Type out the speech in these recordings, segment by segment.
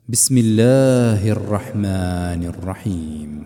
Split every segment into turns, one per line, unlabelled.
بسم الله الرحمن الرحيم.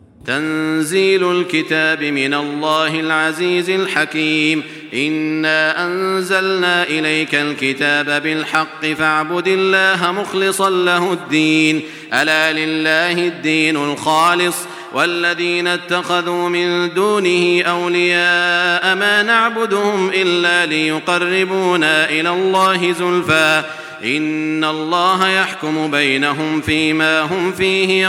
تنزيل الكتاب من الله العزيز الحكيم. إنا أنزلنا إليك الكتاب بالحق فاعبد الله مخلصا له الدين. ألا لله الدين الخالص والذين اتخذوا من دونه أولياء ما نعبدهم إلا ليقربونا إلى الله زلفى إن الله يحكم بينهم فيما هم فيه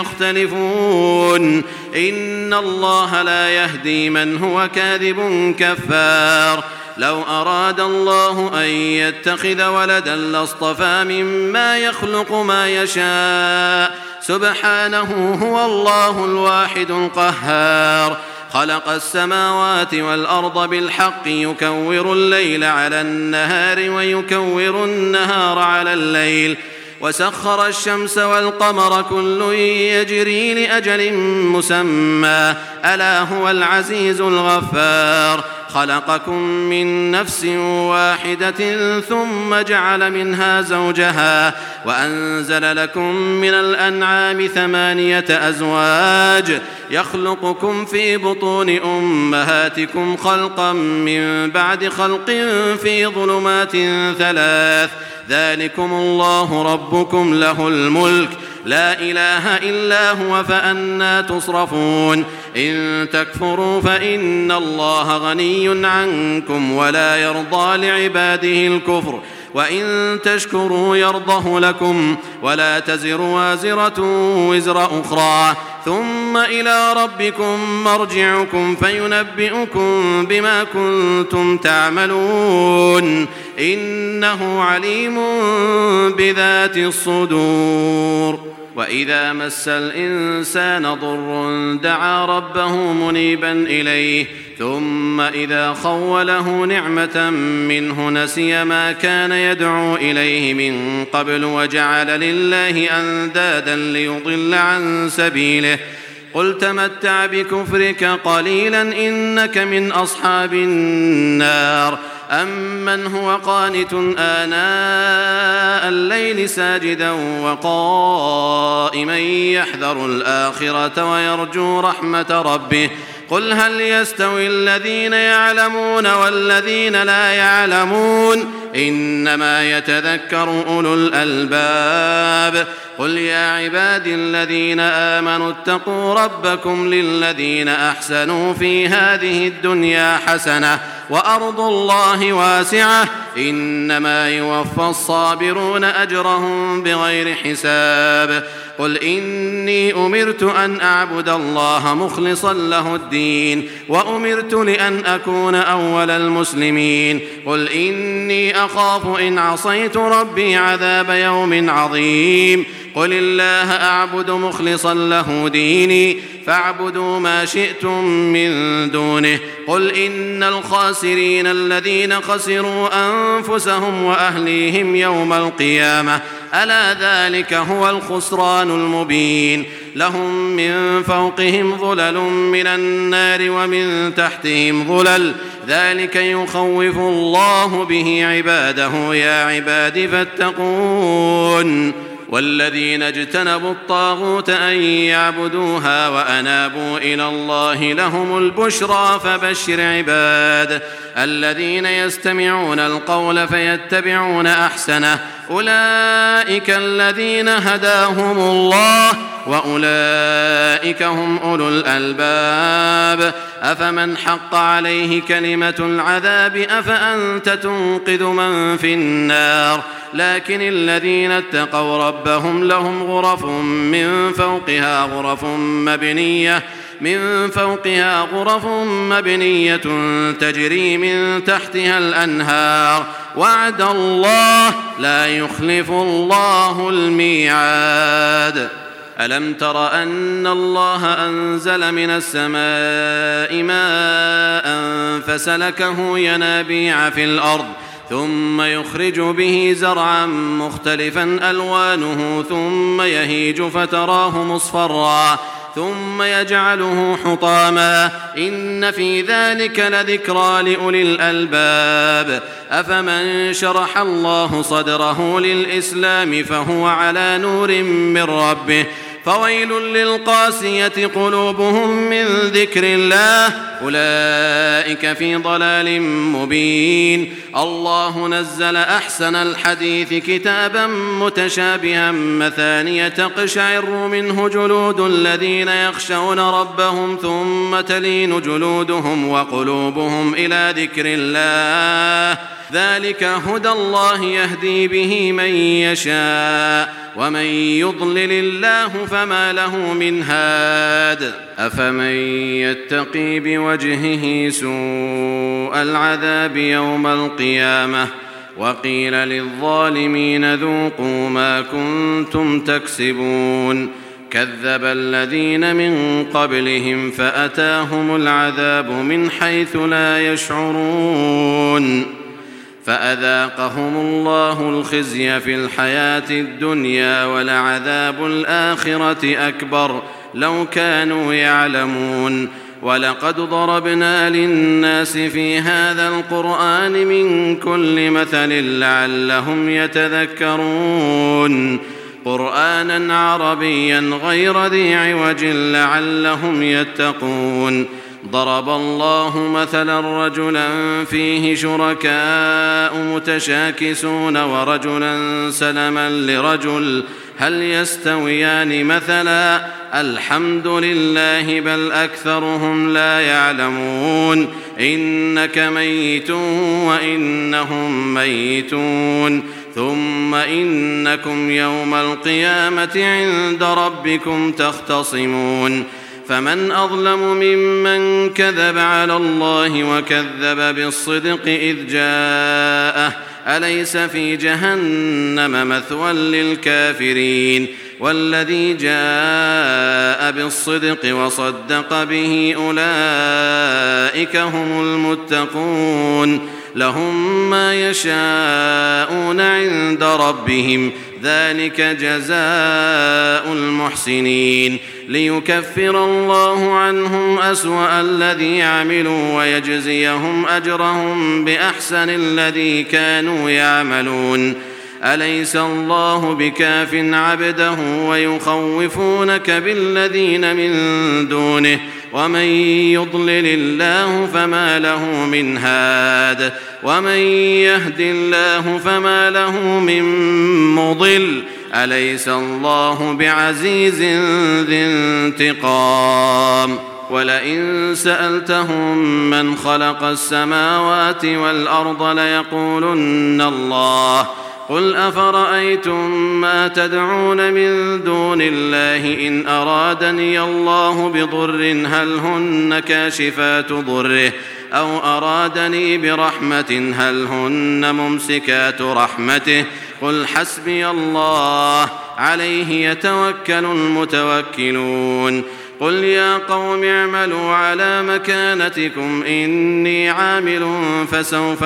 يختلفون. إن الله لا يهدي من هو كاذب كفار. لو أراد الله أن يتخذ ولدا لاصطفى مما يخلق ما يشاء سبحانه هو الله الواحد القهار. خلق السماوات والأرض بالحق يكور الليل على النهار ويكور النهار على الليل وسخر الشمس والقمر كل يجري لأجل مسمى ألا هو العزيز الغفار. خلقكم من نفس واحدة ثم جعل منها زوجها وأنزل لكم من الأنعام 8 أزواج يخلقكم في بطون أمهاتكم خلقا من بعد خلق في ظلمات 3 ذلكم الله ربكم له الملك لا إله إلا هو فأنى تصرفون. إن تكفروا فإن الله غني عنكم ولا يرضى لعباده الكفر وإن تشكروا يرضه لكم ولا تزر وازرة وزر أخرى ثم إلى ربكم مرجعكم فينبئكم بما كنتم تعملون إنه عليم بذات الصدور. وإذا مس الإنسان ضر دعا ربه منيبا إليه ثم إذا خوله نعمة منه نسي ما كان يدعو إليه من قبل وجعل لله أندادا ليضل عن سبيله. قل تمتع بكفرك قليلا إنك من أصحاب النار. أمن هو قانت آناء الليل ساجدا وقائما يحذر الآخرة ويرجو رحمة ربه قل هل يستوي الذين يعلمون والذين لا يعلمون إنما يتذكر أولو الألباب. قل يا عبادي الذين آمنوا اتقوا ربكم للذين أحسنوا في هذه الدنيا حسنة وأرض الله واسعة إنما يوفى الصابرون أجرهم بغير حساب. قل إني أمرت أن أعبد الله مخلصا له الدين وأمرت لأن أكون أول المسلمين. قل إني أخاف إن عصيت ربي عذاب يوم عظيم. قل الله أعبد مخلصا له ديني فاعبدوا ما شئتم من دونه. قل إن الخاسرين الذين خسروا أنفسهم وأهليهم يوم القيامة ألا ذلك هو الخسران المبين. لهم من فوقهم ظلل من النار ومن تحتهم ظلل ذلك يخوف الله به عباده يا عباد فاتقون. والذين اجتنبوا الطاغوت أن يعبدوها وأنابوا إلى الله لهم البشرى فبشر عباد الذين يستمعون القول فيتبعون أحسنه أولئك الذين هداهم الله وأولئك هم أولو الألباب. أفمن حق عليه كلمة العذاب أفأنت تنقذ من في النار. لكن الذين اتقوا ربهم لهم غرف من فوقها غرف مبنية تجري من تحتها الأنهار وعد الله لا يخلف الله الميعاد. ألم تر أن الله أنزل من السماء ماء فسلكه ينابيع في الأرض ثم يخرج به زرعا مختلفا ألوانه ثم يهيج فتراه مصفرا ثم يجعله حطاما إن في ذلك لذكرى لأولي الألباب أفمن شرح الله صدره للإسلام فهو على نور من ربه فويل للقاسية قلوبهم من ذكر الله أولئك في ضلال مبين الله نزل أحسن الحديث كتابا متشابها مثانية تقشعر منه جلود الذين يخشون ربهم ثم تلين جلودهم وقلوبهم إلى ذكر الله ذلك هدى الله يهدي به من يشاء ومن يضلل الله فما له من هاد أفمن يتقي بوجهه سوء العذاب يوم القيامة وقيل للظالمين ذوقوا ما كنتم تكسبون كذب الذين من قبلهم فأتاهم العذاب من حيث لا يشعرون فأذاقهم الله الخزي في الحياة الدنيا ولعذاب الآخرة أكبر لو كانوا يعلمون ولقد ضربنا للناس في هذا القرآن من كل مثل لعلهم يتذكرون قرآنا عربيا غير ذي عوج لعلهم يتقون ضرب الله مثلا رجلا فيه شركاء متشاكسون ورجلا سلما لرجل هل يستويان مثلا الحمد لله بل أكثرهم لا يعلمون إنك ميت وإنهم ميتون ثم إنكم يوم القيامة عند ربكم تختصمون فمن أظلم ممن كذب على الله وكذب بالصدق إذ جاءه أليس في جهنم مثوى للكافرين والذي جاء بالصدق وصدق به أولئك هم المتقون لهم ما يشاءون عند ربهم ذلك جزاء المحسنين ليكفر الله عنهم أسوأ الذي عملوا ويجزيهم أجرهم بأحسن الذي كانوا يعملون أليس الله بكاف عبده ويخوفونك بالذين من دونه ومن يضلل الله فما له من هاد ومن يهد الله فما له من مضل أليس الله بعزيز ذي انتقام ولئن سألتهم من خلق السماوات والأرض ليقولن الله قل أفرأيتم ما تدعون من دون الله إن أرادني الله بضر هل هن كاشفات ضره أو أرادني برحمة هل هن ممسكات رحمته قل حسبي الله عليه يتوكل المتوكلون قل يا قوم اعملوا على مكانتكم إني عامل فسوف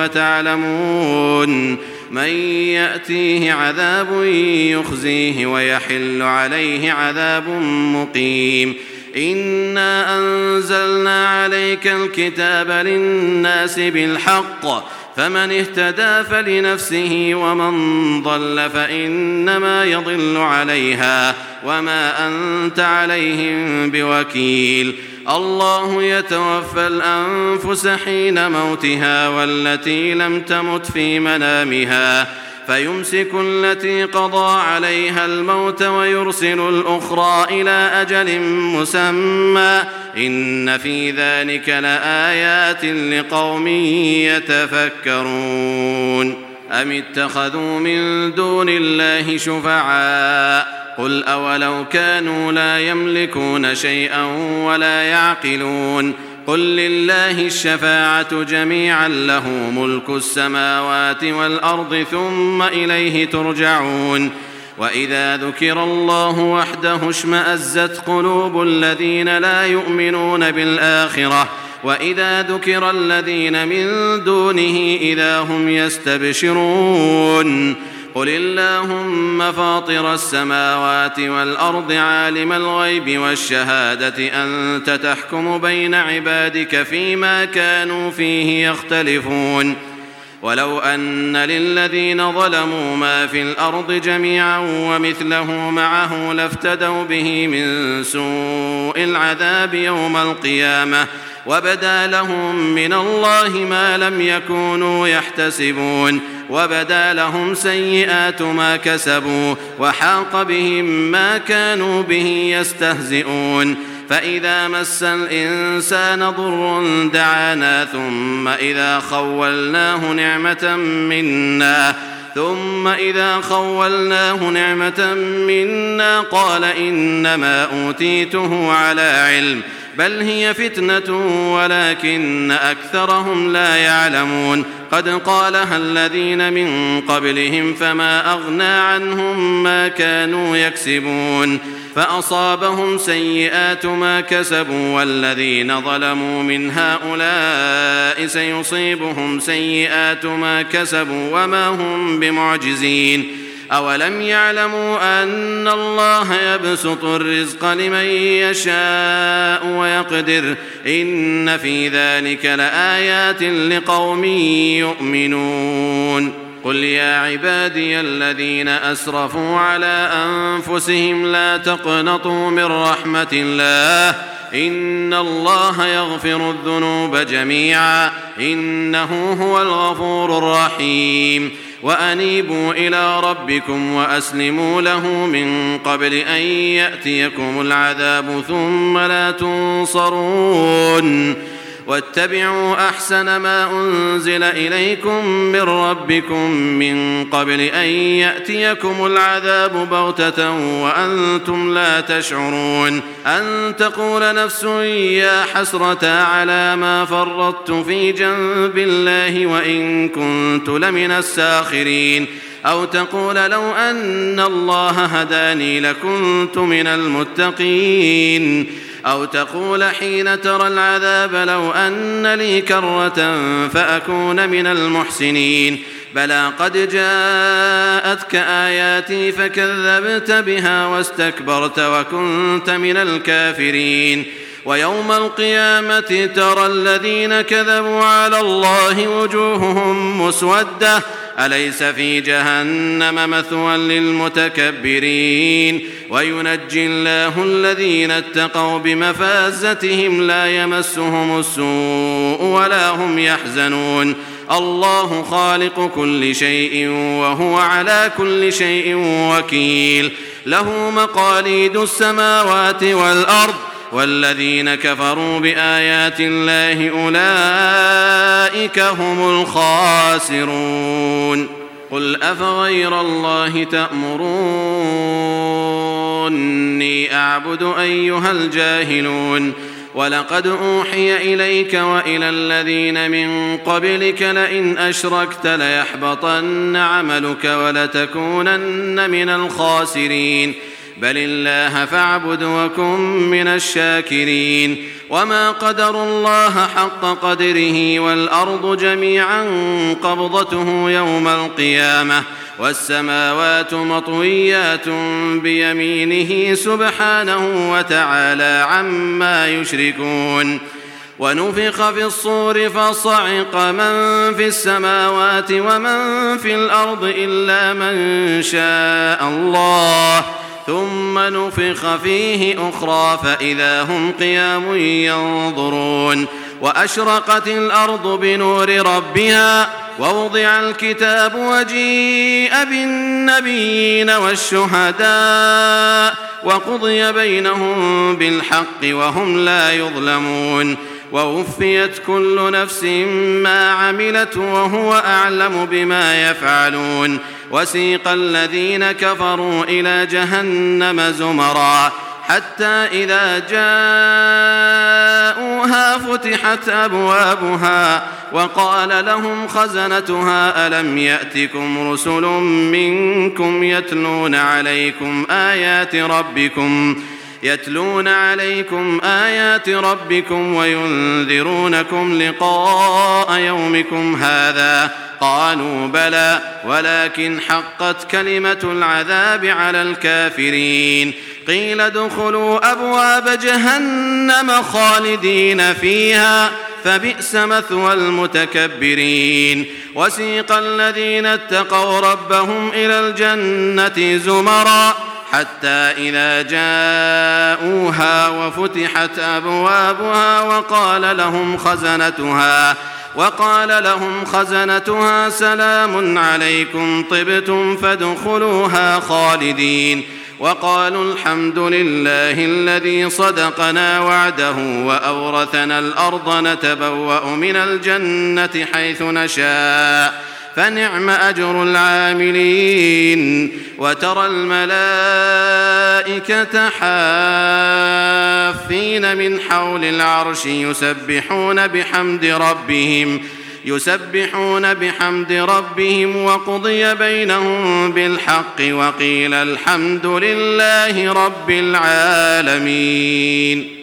تعلمون من يأتيه عذاب يخزيه ويحل عليه عذاب مقيم إنا أنزلنا عليك الكتاب للناس بالحق فمن اهتدى فلنفسه ومن ضل فإنما يضل عليها وما أنت عليهم بوكيل الله يتوفى الأنفس حين موتها والتي لم تمت في منامها فيمسك التي قضى عليها الموت ويرسل الأخرى إلى أجل مسمى إن في ذلك لآيات لقوم يتفكرون أم اتخذوا من دون الله شفعاء قل أولو كانوا لا يملكون شيئا ولا يعقلون قل لله الشفاعة جميعا له ملك السماوات والأرض ثم إليه ترجعون وإذا ذكر الله وحده اشمأزت قلوب الذين لا يؤمنون بالآخرة وإذا ذكر الذين من دونه إذا هم يستبشرون قل اللهم فاطر السماوات والأرض عالم الغيب والشهادة أنت تحكم بين عبادك فيما كانوا فيه يختلفون ولو أن للذين ظلموا ما في الأرض جميعا ومثله معه لافتدوا به من سوء العذاب يوم القيامة وبدا لهم من الله ما لم يكونوا يحتسبون وبدا لهم سيئات ما كسبوا وحاق بهم ما كانوا به يستهزئون فإذا مس الإنسان ضر دعانا ثم إذا خولناه نعمة منا قال إنما أوتيته على علم بل هي فتنة ولكن أكثرهم لا يعلمون قد قالها الذين من قبلهم فما أغنى عنهم ما كانوا يكسبون فأصابهم سيئات ما كسبوا والذين ظلموا من هؤلاء سيصيبهم سيئات ما كسبوا وما هم بمعجزين أولم يعلموا أن الله يبسط الرزق لمن يشاء ويقدر إن في ذلك لآيات لقوم يؤمنون قل يا عبادي الذين أسرفوا على أنفسهم لا تقنطوا من رحمة الله إن الله يغفر الذنوب جميعا إنه هو الغفور الرحيم وأنيبوا إلى ربكم وأسلموا له من قبل أن يأتيكم العذاب ثم لا تنصرون واتبعوا أحسن ما أنزل إليكم من ربكم من قبل أن يأتيكم العذاب بغتة وأنتم لا تشعرون أن تقول نفس يا حسرة على ما فرطت في جنب الله وإن كنت لمن الساخرين أو تقول لو أن الله هداني لكنت من المتقين أو تقول حين ترى العذاب لو أن لي كرة فأكون من المحسنين بلى قد جاءتك آياتي فكذبت بها واستكبرت وكنت من الكافرين ويوم القيامة ترى الذين كذبوا على الله وجوههم مسودة أليس في جهنم مثوى للمتكبرين وينجي الله الذين اتقوا بمفازتهم لا يمسهم السوء ولا هم يحزنون الله خالق كل شيء وهو على كل شيء وكيل له مقاليد السماوات والأرض والذين كفروا بآيات الله أولئك هم الخاسرون قل أفغير الله تأمروني أعبد أيها الجاهلون ولقد أوحي إليك وإلى الذين من قبلك لئن أشركت ليحبطن عملك ولتكونن من الخاسرين بل الله فاعبد وكن من الشاكرين وما قدروا الله حق قدره والأرض جميعا قبضته يوم القيامة والسماوات مطويات بيمينه سبحانه وتعالى عما يشركون ونفخ في الصور فصعق من في السماوات ومن في الأرض إلا من شاء الله ثم نفخ فيه أخرى فإذا هم قيام ينظرون وأشرقت الأرض بنور ربها ووضع الكتاب وجيء بالنبيين والشهداء وقضي بينهم بالحق وهم لا يظلمون ووفيت كل نفس ما عملت وهو أعلم بما يفعلون وسيق الذين كفروا إلى جهنم زمرا حتى إذا جاءوها فتحت أبوابها وقال لهم خزنتها ألم يأتكم رسل منكم يتلون عليكم آيات ربكم يتلون عليكم آيات ربكم وينذرونكم لقاء يومكم هذا قالوا بلى ولكن حقت كلمة العذاب على الكافرين قيل ادخلوا أبواب جهنم خالدين فيها فبئس مثوى المتكبرين وسيق الذين اتقوا ربهم إلى الجنة زمرا حتى إذا جاءوها وفتحت أبوابها وقال لهم خزنتها سلام عليكم طبتم فادخلوها خالدين وقالوا الحمد لله الذي صدقنا وعده وأورثنا الأرض نتبوأ من الجنة حيث نشاء فنعم أجر العاملين وترى الملائكة حافين من حول العرش يسبحون بحمد ربهم وقضي بينهم بالحق وقيل الحمد لله رب العالمين.